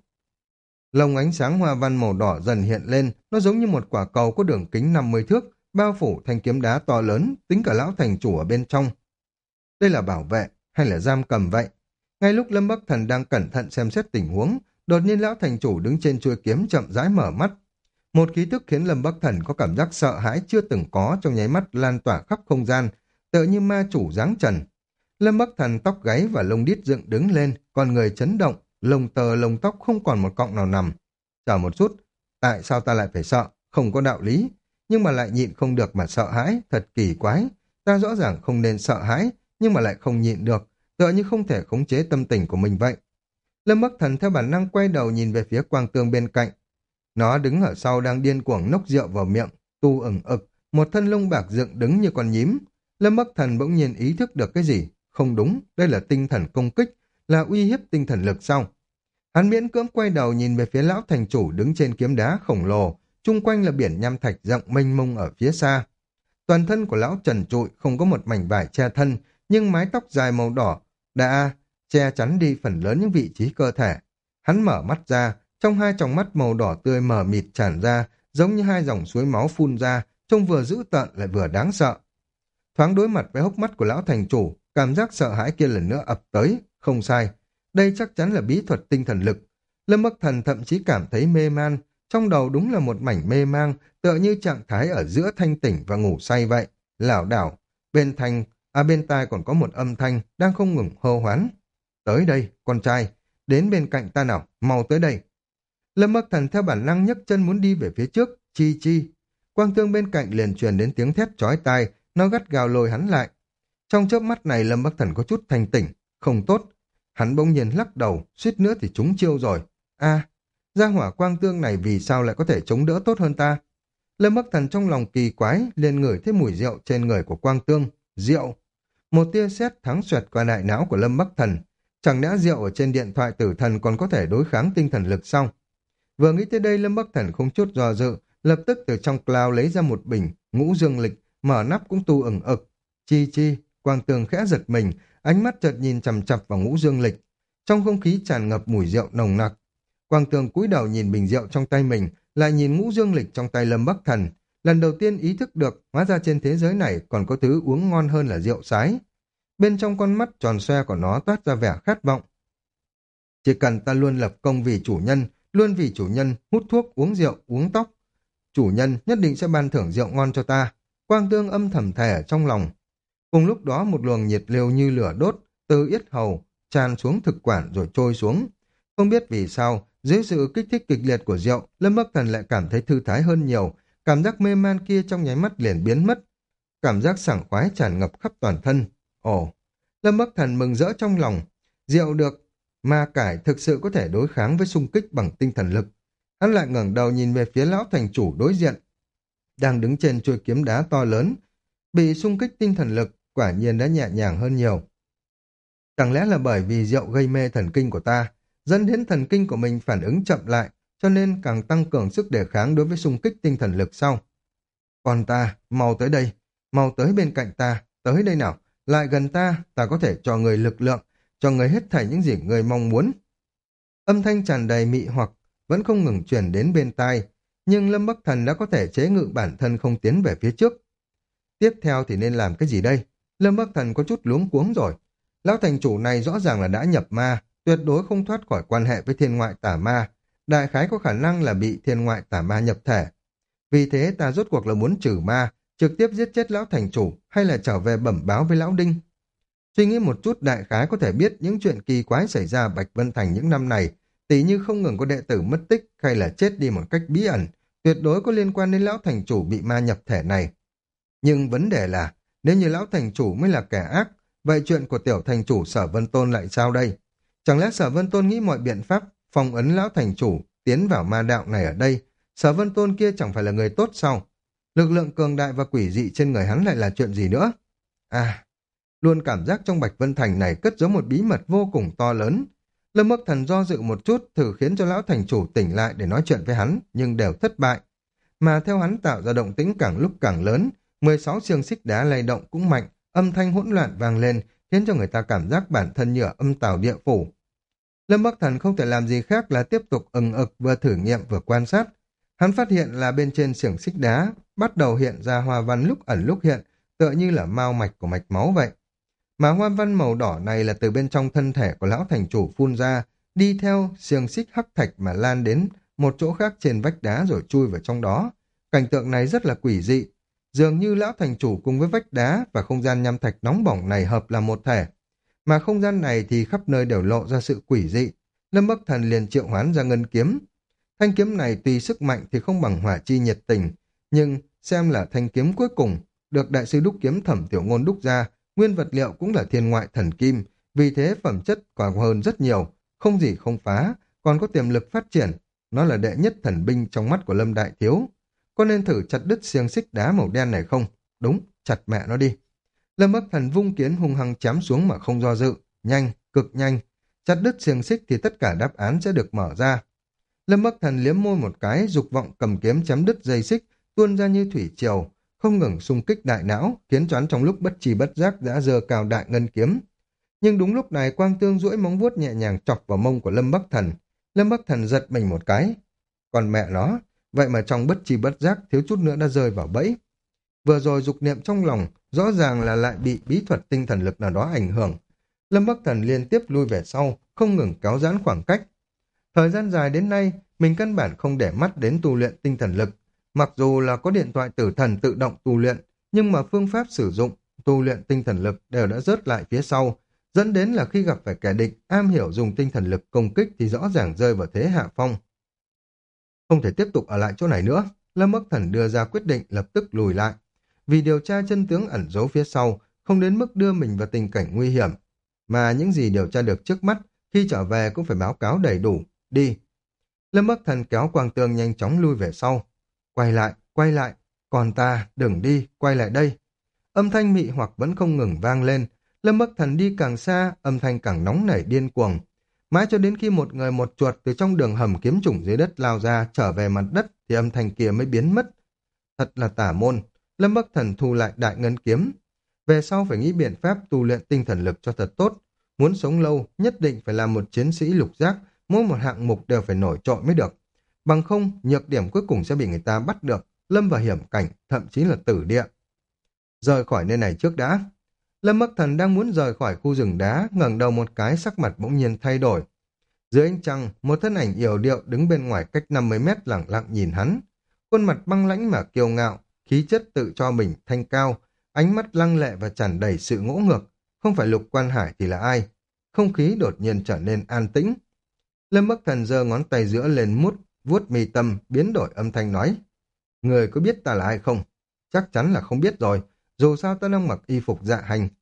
[SPEAKER 1] Lồng ánh sáng hoa văn màu đỏ dần hiện lên, nó giống như một quả cầu có đường kính năm mươi thước, bao phủ thanh kiếm đá to lớn, tính cả lão thành chủ ở bên trong. Đây là bảo vệ hay là giam cầm vậy? Ngay lúc Lâm Bắc Thần đang cẩn thận xem xét tình huống, đột nhiên lão thành chủ đứng trên chuôi kiếm chậm rãi mở mắt. Một khí tức khiến Lâm Bắc Thần có cảm giác sợ hãi chưa từng có trong nháy mắt lan tỏa khắp không gian, tựa như ma chủ giáng trần. Lâm Bắc Thần tóc gáy và lông đít dựng đứng lên, con người chấn động, lông tơ lông tóc không còn một cọng nào nằm. Chờ một chút, tại sao ta lại phải sợ? Không có đạo lý, nhưng mà lại nhịn không được mà sợ hãi, thật kỳ quái. Ta rõ ràng không nên sợ hãi, nhưng mà lại không nhịn được, tựa như không thể khống chế tâm tình của mình vậy. Lâm Bắc Thần theo bản năng quay đầu nhìn về phía quang tương bên cạnh. Nó đứng ở sau đang điên cuồng nốc rượu vào miệng, tu ửng ực, một thân lông bạc dựng đứng như con nhím. Lâm Bắc Thần bỗng nhiên ý thức được cái gì? Không đúng, đây là tinh thần công kích, là uy hiếp tinh thần lực sau. Hắn miễn cưỡng quay đầu nhìn về phía lão thành chủ đứng trên kiếm đá khổng lồ, chung quanh là biển nham thạch rộng mênh mông ở phía xa. Toàn thân của lão trần trụi, không có một mảnh vải che thân, nhưng mái tóc dài màu đỏ đã che chắn đi phần lớn những vị trí cơ thể. Hắn mở mắt ra, trong hai tròng mắt màu đỏ tươi mờ mịt tràn ra, giống như hai dòng suối máu phun ra, trông vừa dữ tợn lại vừa đáng sợ. Thoáng đối mặt với hốc mắt của lão thành chủ, cảm giác sợ hãi kia lần nữa ập tới, không sai. Đây chắc chắn là bí thuật tinh thần lực. Lâm Bắc Thần thậm chí cảm thấy mê man, trong đầu đúng là một mảnh mê mang, tựa như trạng thái ở giữa thanh tỉnh và ngủ say vậy, lảo đảo. Bên thanh, à bên tai còn có một âm thanh đang không ngừng hô hoán. Tới đây, con trai, đến bên cạnh ta nào, mau tới đây. Lâm Bắc Thần theo bản năng nhấc chân muốn đi về phía trước, chi chi. Quang tương bên cạnh liền truyền đến tiếng thét chói tai, nó gắt gào lôi hắn lại. Trong chớp mắt này Lâm Bắc Thần có chút thanh tỉnh, không tốt. Hắn bỗng nhiên lắc đầu, suýt nữa thì trúng chiêu rồi. A, gia hỏa quang tương này vì sao lại có thể chống đỡ tốt hơn ta? Lâm Bắc Thần trong lòng kỳ quái, liền ngửi thấy mùi rượu trên người của quang tương. Rượu! Một tia sét thắng xoẹt qua đại não của Lâm Bắc Thần. Chẳng lẽ rượu ở trên điện thoại tử thần còn có thể đối kháng tinh thần lực sao? Vừa nghĩ tới đây Lâm Bắc Thần không chút do dự, lập tức từ trong cloud lấy ra một bình ngũ dương lịch, mở nắp cũng tu ửng ực. Chi chi, quang tương khẽ giật mình, ánh mắt chợt nhìn chằm chằm vào ngũ dương lịch. Trong không khí tràn ngập mùi rượu nồng nặc. Quang tương cúi đầu nhìn bình rượu trong tay mình, lại nhìn ngũ dương lịch trong tay Lâm Bắc Thần. Lần đầu tiên ý thức được, hóa ra trên thế giới này còn có thứ uống ngon hơn là rượu sái. Bên trong con mắt tròn xoe của nó toát ra vẻ khát vọng. Chỉ cần ta luôn lập công vì chủ nhân, luôn vì chủ nhân hút thuốc, uống rượu, uống tóc, chủ nhân nhất định sẽ ban thưởng rượu ngon cho ta. Quang tương âm thầm thề ở trong lòng. Cùng lúc đó một luồng nhiệt liều như lửa đốt từ yết hầu tràn xuống thực quản rồi trôi xuống. Không biết vì sao, dưới sự kích thích kịch liệt của rượu, Lâm Bắc Thần lại cảm thấy thư thái hơn nhiều, cảm giác mê man kia trong nháy mắt liền biến mất. Cảm giác sảng khoái tràn ngập khắp toàn thân. Ồ, Lâm Bắc Thần mừng rỡ trong lòng, rượu được ma cải thực sự có thể đối kháng với xung kích bằng tinh thần lực. Hắn lại ngẩng đầu nhìn về phía lão thành chủ đối diện, đang đứng trên chuôi kiếm đá to lớn, bị xung kích tinh thần lực, quả nhiên đã nhẹ nhàng hơn nhiều. Chẳng lẽ là bởi vì rượu gây mê thần kinh của ta, dẫn đến thần kinh của mình phản ứng chậm lại, cho nên càng tăng cường sức đề kháng đối với xung kích tinh thần lực sau. Còn ta, mau tới đây, mau tới bên cạnh ta, tới đây nào, lại gần ta, ta có thể cho người lực lượng, cho người hết thảy những gì người mong muốn. Âm thanh tràn đầy mị hoặc vẫn không ngừng truyền đến bên tai, nhưng Lâm Bắc Thần đã có thể chế ngự bản thân không tiến về phía trước. Tiếp theo thì nên làm cái gì đây? Lâm Bắc Thần có chút luống cuống rồi. Lão thành chủ này rõ ràng là đã nhập ma, tuyệt đối không thoát khỏi quan hệ với thiên ngoại tà ma. Đại khái có khả năng là bị thiên ngoại tà ma nhập thể. Vì thế ta rốt cuộc là muốn trừ ma, trực tiếp giết chết lão thành chủ hay là trở về bẩm báo với lão Đinh. Suy nghĩ một chút đại khái có thể biết những chuyện kỳ quái xảy ra Bạch Vân Thành những năm này, tỉ như không ngừng có đệ tử mất tích hay là chết đi một cách bí ẩn, tuyệt đối có liên quan đến lão thành chủ bị ma nhập thể này. Nhưng vấn đề là, nếu như lão thành chủ mới là kẻ ác, vậy chuyện của tiểu thành chủ Sở Vân Tôn lại sao đây? Chẳng lẽ Sở Vân Tôn nghĩ mọi biện pháp phong ấn lão thành chủ tiến vào ma đạo này ở đây? Sở Vân Tôn kia chẳng phải là người tốt sao? Lực lượng cường đại và quỷ dị trên người hắn lại là chuyện gì nữa? À, luôn cảm giác trong Bạch Vân Thành này cất giấu một bí mật vô cùng to lớn. Lâm Bắc Thần do dự một chút, thử khiến cho lão thành chủ tỉnh lại để nói chuyện với hắn, nhưng đều thất bại. Mà theo hắn tạo ra động tĩnh càng lúc càng lớn, mười sáu xiềng xích đá lay động cũng mạnh, âm thanh hỗn loạn vang lên, khiến cho người ta cảm giác bản thân như ở âm tào địa phủ. Lâm Bắc Thần không thể làm gì khác là tiếp tục ừng ực vừa thử nghiệm vừa quan sát. Hắn phát hiện là bên trên xiềng xích đá bắt đầu hiện ra hoa văn lúc ẩn lúc hiện, tựa như là mao mạch của mạch máu vậy. Mà hoa văn màu đỏ này là từ bên trong thân thể của lão thành chủ phun ra, đi theo xiềng xích hắc thạch mà lan đến một chỗ khác trên vách đá rồi chui vào trong đó. Cảnh tượng này rất là quỷ dị, dường như lão thành chủ cùng với vách đá và không gian nham thạch nóng bỏng này hợp là một thể. Mà không gian này thì khắp nơi đều lộ ra sự quỷ dị. Lâm Bắc Thần liền triệu hoán ra ngân kiếm. Thanh kiếm này tuy sức mạnh thì không bằng hỏa chi nhiệt tình, nhưng xem là thanh kiếm cuối cùng được đại sư đúc kiếm Thẩm Tiểu Ngôn đúc ra, nguyên vật liệu cũng là thiên ngoại thần kim, vì thế phẩm chất còn hơn rất nhiều, không gì không phá, còn có tiềm lực phát triển. Nó là đệ nhất thần binh trong mắt của Lâm Đại Thiếu. Có nên thử chặt đứt xiềng xích đá màu đen này không? Đúng, chặt mẹ nó đi. Lâm Bắc Thần vung kiếm hung hăng chém xuống mà không do dự, nhanh, cực nhanh. Chặt đứt xiềng xích thì tất cả đáp án sẽ được mở ra. Lâm Bắc Thần liếm môi một cái, dục vọng cầm kiếm chém đứt dây xích, tuôn ra như thủy triều, không ngừng xung kích đại não, khiến cho hắn trong lúc bất tri bất giác đã giơ cao đại ngân kiếm. Nhưng đúng lúc này Quang Tương duỗi móng vuốt nhẹ nhàng chọc vào mông của Lâm Bắc Thần. Lâm Bắc Thần giật mình một cái. Còn mẹ nó, vậy mà trong bất tri bất giác thiếu chút nữa đã rơi vào bẫy. Vừa rồi dục niệm trong lòng, rõ ràng là lại bị bí thuật tinh thần lực nào đó ảnh hưởng. Lâm Bắc Thần liên tiếp lui về sau, không ngừng kéo giãn khoảng cách. Thời gian dài đến nay, mình căn bản không để mắt đến tu luyện tinh thần lực. Mặc dù là có điện thoại tử thần tự động tu luyện, nhưng mà phương pháp sử dụng tu luyện tinh thần lực đều đã rớt lại phía sau, dẫn đến là khi gặp phải kẻ địch am hiểu dùng tinh thần lực công kích thì rõ ràng rơi vào thế hạ phong. Không thể tiếp tục ở lại chỗ này nữa, Lâm Bắc Thần đưa ra quyết định lập tức lùi lại. Vì điều tra chân tướng ẩn giấu phía sau, không đến mức đưa mình vào tình cảnh nguy hiểm. Mà những gì điều tra được trước mắt, khi trở về cũng phải báo cáo đầy đủ. Đi. Lâm Bắc Thần kéo Quang Tương nhanh chóng lui về sau. Quay lại, quay lại. Còn ta, đừng đi, quay lại đây. Âm thanh mị hoặc vẫn không ngừng vang lên. Lâm Bắc Thần đi càng xa, âm thanh càng nóng nảy điên cuồng. Mãi cho đến khi một người một chuột từ trong đường hầm kiếm chủng dưới đất lao ra trở về mặt đất thì âm thanh kia mới biến mất. Thật là tả môn. Lâm Bắc Thần thu lại đại ngân kiếm. Về sau phải nghĩ biện pháp tu luyện tinh thần lực cho thật tốt. Muốn sống lâu, nhất định phải làm một chiến sĩ lục giác, mỗi một hạng mục đều phải nổi trội mới được. Bằng không, nhược điểm cuối cùng sẽ bị người ta bắt được, lâm vào hiểm cảnh, thậm chí là tử địa. Rời khỏi nơi này trước đã. Lâm Bắc Thần đang muốn rời khỏi khu rừng đá, ngẩng đầu một cái sắc mặt bỗng nhiên thay đổi. Dưới ánh trăng, một thân ảnh yểu điệu đứng bên ngoài cách năm mươi mét lặng lặng nhìn hắn. Khuôn mặt băng lãnh mà kiêu ngạo, khí chất tự cho mình thanh cao, ánh mắt lăng lệ và tràn đầy sự ngỗ ngược. Không phải Lục Quan Hải thì là ai? Không khí đột nhiên trở nên an tĩnh. Lâm Bắc Thần giơ ngón tay giữa lên mút, vuốt mi tâm, biến đổi âm thanh nói. Người có biết ta là ai không? Chắc chắn là không biết rồi, dù sao ta đang mặc y phục dạ hành.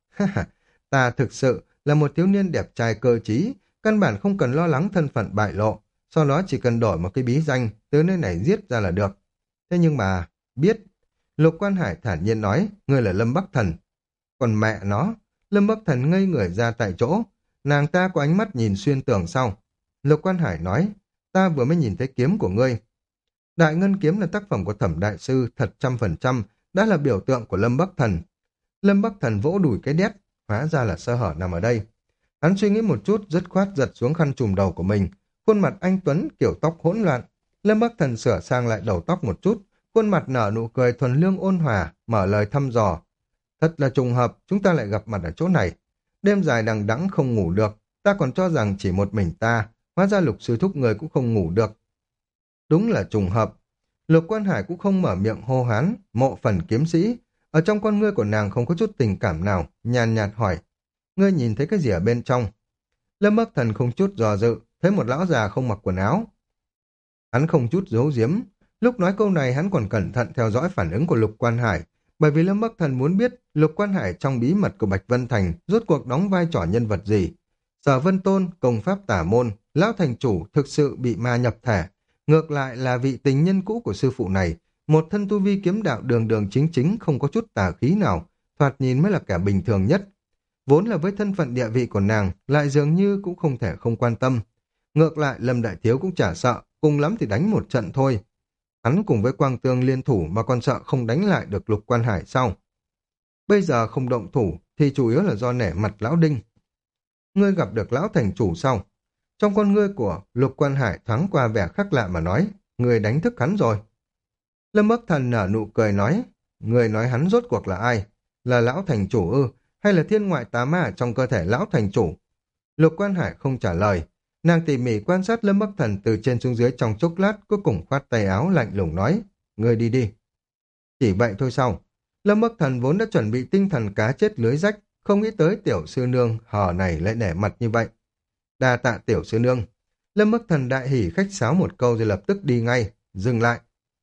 [SPEAKER 1] Ta thực sự là một thiếu niên đẹp trai cơ trí, căn bản không cần lo lắng thân phận bại lộ, sau đó chỉ cần đổi một cái bí danh, từ nơi này giết ra là được. Thế nhưng mà, biết. Lục Quan Hải thản nhiên nói, ngươi là Lâm Bắc Thần. Còn mẹ nó, Lâm Bắc Thần ngây người ra tại chỗ, nàng ta có ánh mắt nhìn xuyên tường sau. Lục Quan Hải nói, ta vừa mới nhìn thấy kiếm của ngươi. Đại Ngân Kiếm là tác phẩm của Thẩm Đại Sư, thật trăm phần trăm, đã là biểu tượng của Lâm Bắc Thần. Lâm Bắc Thần vỗ đùi cái đét, hóa ra là sơ hở nằm ở đây. Hắn suy nghĩ một chút, dứt khoát giật xuống khăn trùm đầu của mình, khuôn mặt anh Tuấn kiểu tóc hỗn loạn. Lâm Bắc Thần sửa sang lại đầu tóc một chút, khuôn mặt nở nụ cười thuần lương ôn hòa, mở lời thăm dò. Thật là trùng hợp, chúng ta lại gặp mặt ở chỗ này. Đêm dài đằng đẵng không ngủ được, ta còn cho rằng chỉ một mình ta, hóa ra Lục sư thúc người cũng không ngủ được. Đúng là trùng hợp. Lục Quan Hải cũng không mở miệng hô hán, mộ phần kiếm sĩ. Ở trong con ngươi của nàng không có chút tình cảm nào, nhàn nhạt hỏi. Ngươi nhìn thấy cái gì ở bên trong? Lâm Bắc Thần không chút dò dự, thấy một lão già không mặc quần áo. Hắn không chút giấu giếm. Lúc nói câu này hắn còn cẩn thận theo dõi phản ứng của Lục Quan Hải, bởi vì Lâm Bắc Thần muốn biết Lục Quan Hải trong bí mật của Bạch Vân Thành rốt cuộc đóng vai trò nhân vật gì. Sở Vân Tôn, công pháp tả môn, lão thành chủ thực sự bị ma nhập thể. Ngược lại là vị tình nhân cũ của sư phụ này, một thân tu vi kiếm đạo đường đường chính chính không có chút tà khí nào, thoạt nhìn mới là kẻ bình thường nhất. Vốn là với thân phận địa vị của nàng, lại dường như cũng không thể không quan tâm. Ngược lại Lâm Đại Thiếu cũng chả sợ, cùng lắm thì đánh một trận thôi. Hắn cùng với Quang Tương liên thủ mà còn sợ không đánh lại được Lục Quan Hải sau. Bây giờ không động thủ thì chủ yếu là do nể mặt lão Đinh. Ngươi gặp được lão thành chủ sau. Trong con ngươi của Lục Quan Hải thoáng qua vẻ khác lạ mà nói, ngươi đánh thức hắn rồi. Lâm Bắc Thần nở nụ cười nói, ngươi nói hắn rốt cuộc là ai? Là lão thành chủ ư? Hay là thiên ngoại tà ma trong cơ thể lão thành chủ? Lục Quan Hải không trả lời. Nàng tỉ mỉ quan sát Lâm Bắc Thần từ trên xuống dưới trong chốc lát, cuối cùng khoát tay áo lạnh lùng nói, ngươi đi đi. Chỉ vậy thôi sao? Lâm Bắc Thần vốn đã chuẩn bị tinh thần cá chết lưới rách, không nghĩ tới tiểu sư nương hờ này lại để mặt như vậy. Đa tạ tiểu sư nương. Lâm Bắc Thần đại hỉ khách sáo một câu rồi lập tức đi ngay, dừng lại.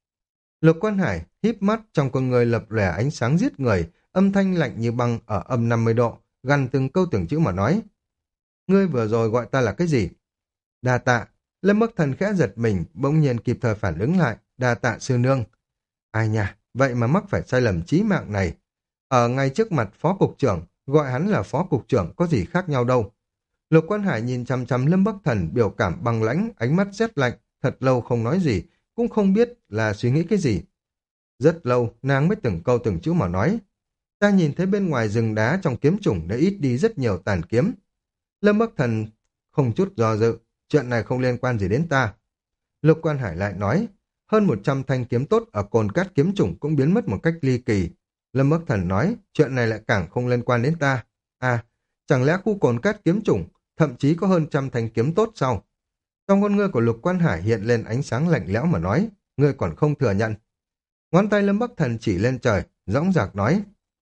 [SPEAKER 1] Lục Quan Hải híp mắt, trong con người lập lòe ánh sáng giết người, âm thanh lạnh như băng ở âm năm mươi độ, gằn từng câu từng chữ mà nói. Ngươi vừa rồi gọi ta là cái gì? Đa tạ. Lâm Bắc Thần khẽ giật mình, bỗng nhiên kịp thời phản ứng lại, đa tạ sư nương. Ai nha, vậy mà mắc phải sai lầm chí mạng này. Ở ngay trước mặt phó cục trưởng, gọi hắn là phó cục trưởng có gì khác nhau đâu. Lục Quan Hải nhìn chăm chăm Lâm Bắc Thần biểu cảm băng lãnh, ánh mắt rét lạnh, thật lâu không nói gì, cũng không biết là suy nghĩ cái gì. Rất lâu, nàng mới từng câu từng chữ mà nói. Ta nhìn thấy bên ngoài rừng đá trong kiếm chủng đã ít đi rất nhiều tàn kiếm. Lâm Bắc Thần không chút do dự, chuyện này không liên quan gì đến ta. Lục Quan Hải lại nói, hơn một trăm thanh kiếm tốt ở cồn cát kiếm chủng cũng biến mất một cách ly kỳ. Lâm Bắc Thần nói, chuyện này lại càng không liên quan đến ta. À, chẳng lẽ khu cồn cát kiếm chủng thậm chí có hơn trăm thanh kiếm tốt sao? Trong con ngươi của Lục Quan Hải hiện lên ánh sáng lạnh lẽo mà nói, ngươi còn không thừa nhận. Ngón tay Lâm Bắc Thần chỉ lên trời, dõng dạc nói,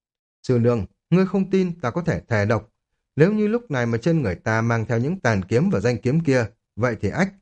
[SPEAKER 1] sư nương, ngươi không tin ta có thể thề độc. Nếu như lúc này mà trên người ta mang theo những tàn kiếm và danh kiếm kia, vậy thì ách.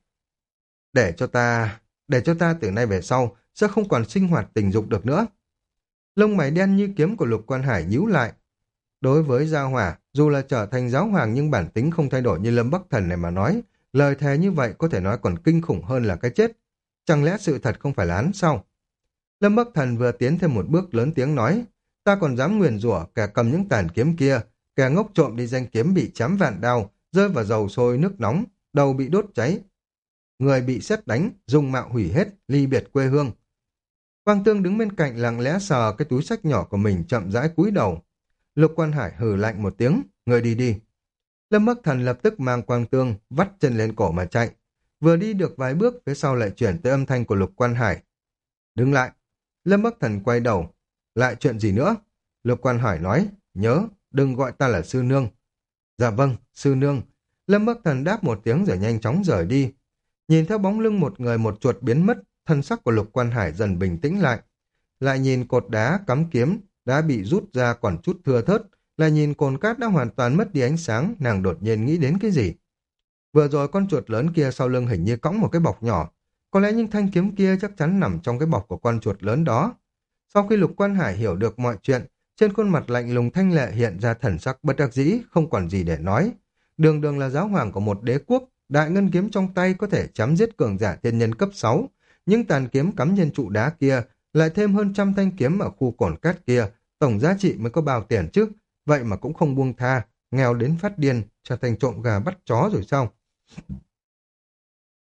[SPEAKER 1] Để cho ta, để cho ta từ nay về sau, sẽ không còn sinh hoạt tình dục được nữa. Lông mày đen như kiếm của Lục Quan Hải nhíu lại. Đối với Gia Hỏa, dù là trở thành giáo hoàng nhưng bản tính không thay đổi như Lâm Bắc Thần này mà nói, lời thề như vậy có thể nói còn kinh khủng hơn là cái chết. Chẳng lẽ sự thật không phải là hắn sao? Lâm Bắc Thần vừa tiến thêm một bước lớn tiếng nói, ta còn dám nguyền rủa kẻ cầm những tàn kiếm kia, kẻ ngốc trộm đi danh kiếm bị chém vạn đao, rơi vào dầu sôi nước nóng, đầu bị đốt cháy. Người bị sét đánh, dùng mạo hủy hết, ly biệt quê hương. Quang Tương đứng bên cạnh lặng lẽ sờ cái túi sách nhỏ của mình chậm rãi cúi đầu. Lục Quan Hải hừ lạnh một tiếng, người đi đi. Lâm Bắc Thần lập tức mang Quang Tương vắt chân lên cổ mà chạy. Vừa đi được vài bước, phía sau lại chuyển tới âm thanh của Lục Quan Hải. Đứng lại. Lâm Bắc Thần quay đầu. Lại chuyện gì nữa? Lục Quan Hải nói, nhớ, đừng gọi ta là sư nương. Dạ vâng, sư nương. Lâm Bắc Thần đáp một tiếng rồi nhanh chóng rời đi. Nhìn theo bóng lưng một người một chuột biến mất, thân sắc của Lục Quan Hải dần bình tĩnh lại. Lại nhìn cột đá cắm kiếm đã bị rút ra còn chút thưa thớt, lại nhìn cồn cát đã hoàn toàn mất đi ánh sáng, nàng đột nhiên nghĩ đến cái gì. Vừa rồi con chuột lớn kia sau lưng hình như cõng một cái bọc nhỏ, có lẽ những thanh kiếm kia chắc chắn nằm trong cái bọc của con chuột lớn đó. Sau khi Lục Quan Hải hiểu được mọi chuyện, trên khuôn mặt lạnh lùng thanh lệ hiện ra thần sắc bất đắc dĩ, không còn gì để nói. Đường đường là giáo hoàng của một đế quốc, đại ngân kiếm trong tay có thể chém giết cường giả thiên nhân cấp sáu, nhưng tàn kiếm cắm trên trụ đá kia, lại thêm hơn trăm thanh kiếm ở khu cồn cát kia, tổng giá trị mới có bao tiền chứ, vậy mà cũng không buông tha, nghèo đến phát điên, trở thành trộm gà bắt chó rồi sao?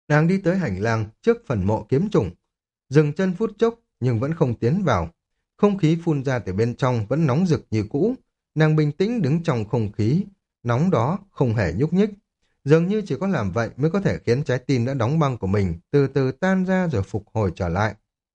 [SPEAKER 1] Nàng đi tới hành lang trước phần mộ kiếm trùng, dừng chân phút chốc nhưng vẫn không tiến vào. Không khí phun ra từ bên trong vẫn nóng rực như cũ. Nàng bình tĩnh đứng trong không khí nóng đó, không hề nhúc nhích. Dường như chỉ có làm vậy mới có thể khiến trái tim đã đóng băng của mình từ từ tan ra rồi phục hồi trở lại.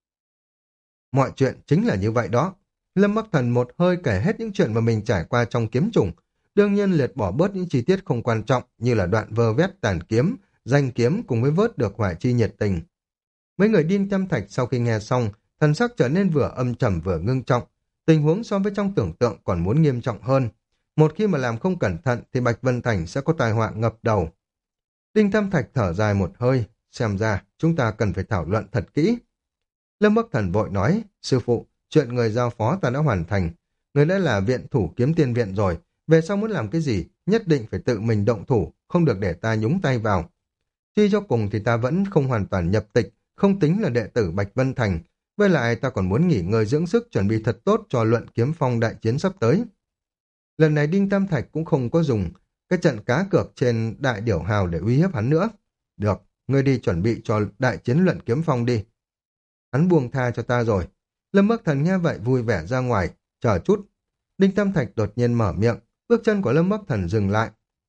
[SPEAKER 1] Mọi chuyện chính là như vậy đó. Lâm Bắc Thần một hơi kể hết những chuyện mà mình trải qua trong kiếm trùng. Đương nhiên liệt bỏ bớt những chi tiết không quan trọng như là đoạn vơ vét tàn kiếm, danh kiếm cùng với vớt được Hoài Chi nhiệt tình. Mấy người Đinh Tam Thạch sau khi nghe xong, thần sắc trở nên vừa âm trầm vừa ngưng trọng. Tình huống so với trong tưởng tượng còn muốn nghiêm trọng hơn. Một khi mà làm không cẩn thận thì Bạch Vân Thành sẽ có tai họa ngập đầu. Đinh Tam Thạch thở dài một hơi, xem ra chúng ta cần phải thảo luận thật kỹ. Lâm Bắc Thần vội nói, sư phụ, chuyện người giao phó ta đã hoàn thành. Người đã là viện thủ kiếm tiên viện rồi, về sau muốn làm cái gì, nhất định phải tự mình động thủ, không được để ta nhúng tay vào. Suy cho cùng thì ta vẫn không hoàn toàn nhập tịch, không tính là đệ tử Bạch Vân Thành. Với lại ta còn muốn nghỉ ngơi dưỡng sức chuẩn bị thật tốt cho luận kiếm phong đại chiến sắp tới. Lần này Đinh Tam Thạch cũng không có dùng cái trận cá cược trên đại điểu hào để uy hiếp hắn nữa. Được, ngươi đi chuẩn bị cho đại chiến luận kiếm phong đi. Hắn buông tha cho ta rồi. Lâm Bắc Thần nghe vậy vui vẻ ra ngoài, chờ chút. Đinh Tam Thạch đột nhiên mở miệng, bước chân của Lâm Bắc Thần dừng lại.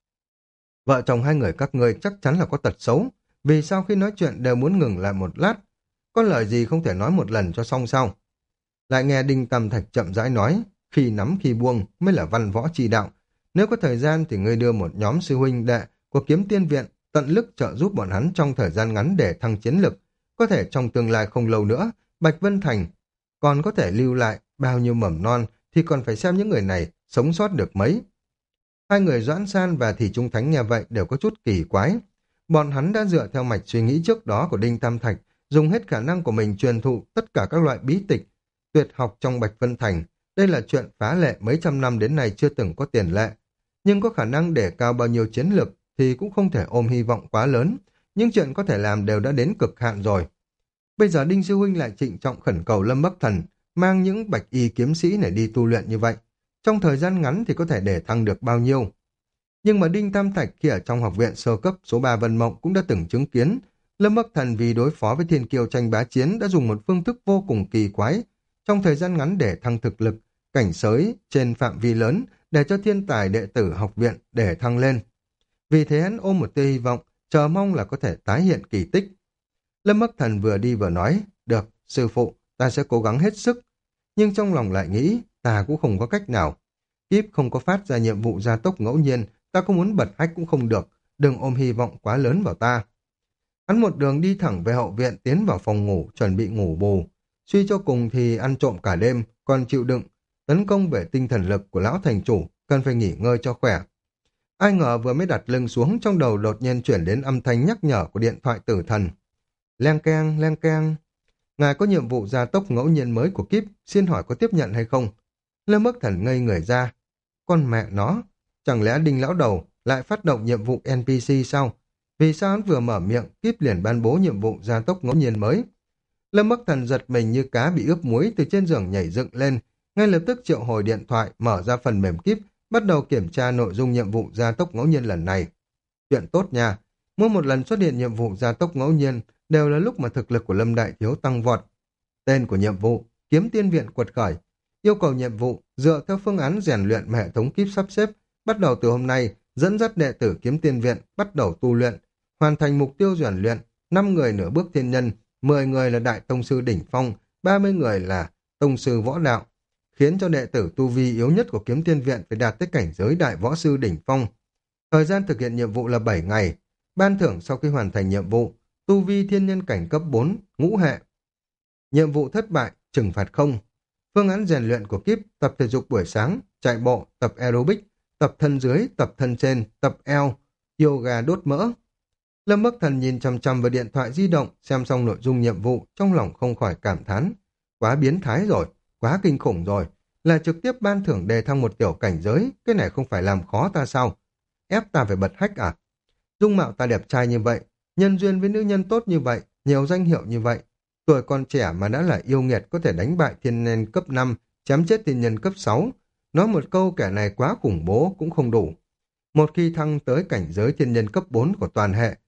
[SPEAKER 1] Vợ chồng hai người các ngươi chắc chắn là có tật xấu, vì sao khi nói chuyện đều muốn ngừng lại một lát? Có lời gì không thể nói một lần cho xong sao? Lại nghe Đinh Tam Thạch chậm rãi nói, khi nắm khi buông mới là văn võ chi đạo. Nếu có thời gian thì ngươi đưa một nhóm sư huynh đệ của kiếm tiên viện tận lực trợ giúp bọn hắn trong thời gian ngắn để thăng chiến lực. Có thể trong tương lai không lâu nữa, Bạch Vân Thành còn có thể lưu lại bao nhiêu mầm non thì còn phải xem những người này sống sót được mấy. Hai người Doãn San và Thì Trung Thánh nghe vậy đều có chút kỳ quái. Bọn hắn đã dựa theo mạch suy nghĩ trước đó của Đinh Tam Thạch, dùng hết khả năng của mình truyền thụ tất cả các loại bí tịch, tuyệt học trong Bạch Vân Thành. Đây là chuyện phá lệ mấy trăm năm đến nay chưa từng có tiền lệ. Nhưng có khả năng để cao bao nhiêu chiến lực thì cũng không thể ôm hy vọng quá lớn. Nhưng chuyện có thể làm đều đã đến cực hạn rồi. Bây giờ Đinh Sư Huynh lại trịnh trọng khẩn cầu Lâm Bắc Thần mang những bạch y kiếm sĩ này đi tu luyện như vậy. Trong thời gian ngắn thì có thể để thăng được bao nhiêu. Nhưng mà Đinh Tam Thạch khi ở trong học viện sơ cấp số ba Vân Mộng cũng đã từng chứng kiến. Lâm Bắc Thần vì đối phó với thiên kiêu tranh bá chiến đã dùng một phương thức vô cùng kỳ quái. Trong thời gian ngắn để thăng thực lực, cảnh giới trên phạm vi lớn để cho thiên tài đệ tử học viện để thăng lên. Vì thế hắn ôm một tia hy vọng, chờ mong là có thể tái hiện kỳ tích. Lâm Bắc Thần vừa đi vừa nói, được, sư phụ, ta sẽ cố gắng hết sức. Nhưng trong lòng lại nghĩ, ta cũng không có cách nào. Kíp không có phát ra nhiệm vụ gia tốc ngẫu nhiên, ta có muốn bật hách cũng không được, đừng ôm hy vọng quá lớn vào ta. Hắn một đường đi thẳng về hậu viện tiến vào phòng ngủ, chuẩn bị ngủ bù. Suy cho cùng thì ăn trộm cả đêm, còn chịu đựng, tấn công về tinh thần lực của lão thành chủ, cần phải nghỉ ngơi cho khỏe. Ai ngờ vừa mới đặt lưng xuống, trong đầu đột nhiên chuyển đến âm thanh nhắc nhở của điện thoại tử thần. Leng keng, leng keng. Ngài có nhiệm vụ gia tốc ngẫu nhiên mới của kíp, xin hỏi có tiếp nhận hay không? Lâm Bắc Thần ngây người ra. Con mẹ nó, chẳng lẽ Đinh lão đầu lại phát động nhiệm vụ en pê xê sao? Vì sao hắn vừa mở miệng, kíp liền ban bố nhiệm vụ gia tốc ngẫu nhiên mới? Lâm Bắc Thần giật mình như cá bị ướp muối từ trên giường nhảy dựng lên, ngay lập tức triệu hồi điện thoại, mở ra phần mềm kíp, bắt đầu kiểm tra nội dung nhiệm vụ gia tốc ngẫu nhiên lần này. Chuyện tốt nha, mỗi một lần xuất hiện nhiệm vụ gia tốc ngẫu nhiên đều là lúc mà thực lực của Lâm Đại Thiếu tăng vọt. Tên của nhiệm vụ, kiếm tiên viện quật khởi. Yêu cầu nhiệm vụ, dựa theo phương án rèn luyện mà hệ thống kíp sắp xếp, bắt đầu từ hôm nay, dẫn dắt đệ tử kiếm tiên viện bắt đầu tu luyện, hoàn thành mục tiêu rèn luyện, năm người nửa bước thiên nhân, mười người là đại tông sư đỉnh phong, ba mươi người là tông sư võ đạo, khiến cho đệ tử tu vi yếu nhất của kiếm tiên viện phải đạt tới cảnh giới đại võ sư đỉnh phong. Thời gian thực hiện nhiệm vụ là bảy ngày, ban thưởng sau khi hoàn thành nhiệm vụ, tu vi thiên nhân cảnh cấp bốn, ngũ hệ. Nhiệm vụ thất bại, trừng phạt không. Phương án rèn luyện của kíp, tập thể dục buổi sáng, chạy bộ, tập aerobic, tập thân dưới, tập thân trên, tập eo, yoga đốt mỡ. Lâm Bắc Thần nhìn chằm chằm vào điện thoại di động, xem xong nội dung nhiệm vụ, trong lòng không khỏi cảm thán. Quá biến thái rồi, quá kinh khủng rồi, là trực tiếp ban thưởng đề thăng một tiểu cảnh giới, cái này không phải làm khó ta sao? Ép ta phải bật hách à? Dung mạo ta đẹp trai như vậy, nhân duyên với nữ nhân tốt như vậy, nhiều danh hiệu như vậy. Tuổi còn trẻ mà đã là yêu nghiệt có thể đánh bại thiên nhân cấp năm, chém chết thiên nhân cấp sáu. Nói một câu kẻ này quá khủng bố cũng không đủ. Một khi thăng tới cảnh giới thiên nhân cấp bốn của toàn hệ,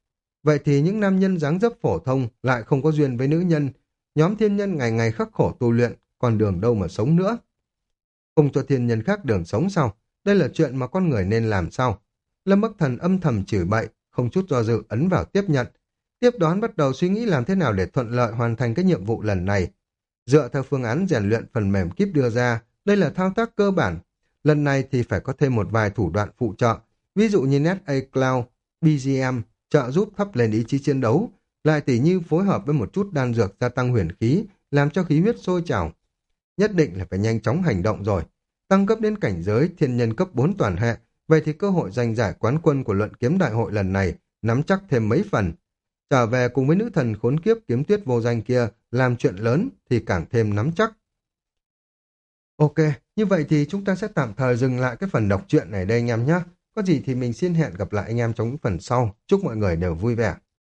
[SPEAKER 1] Vậy thì những nam nhân dáng dấp phổ thông lại không có duyên với nữ nhân. Nhóm thiên nhân ngày ngày khắc khổ tu luyện, còn đường đâu mà sống nữa. Không cho thiên nhân khác đường sống sao? Đây là chuyện mà con người nên làm sao? Lâm Bắc Thần âm thầm chửi bậy, không chút do dự ấn vào tiếp nhận. Tiếp đó hắn bắt đầu suy nghĩ làm thế nào để thuận lợi hoàn thành cái nhiệm vụ lần này. Dựa theo phương án rèn luyện phần mềm kíp đưa ra, đây là thao tác cơ bản. Lần này thì phải có thêm một vài thủ đoạn phụ trợ, ví dụ như Net A Cloud, bê giê em, trợ giúp thắp lên ý chí chiến đấu, lại tỉ như phối hợp với một chút đan dược gia tăng huyền khí, làm cho khí huyết sôi trào. Nhất định là phải nhanh chóng hành động rồi. Tăng cấp đến cảnh giới thiên nhân cấp bốn toàn hệ, vậy thì cơ hội giành giải quán quân của luận kiếm đại hội lần này nắm chắc thêm mấy phần. Trở về cùng với nữ thần khốn kiếp kiếm tuyết vô danh kia làm chuyện lớn thì càng thêm nắm chắc. Ok, như vậy thì chúng ta sẽ tạm thời dừng lại cái phần đọc truyện này đây anh em nhé. Có gì thì mình xin hẹn gặp lại anh em trong những phần sau. Chúc mọi người đều vui vẻ.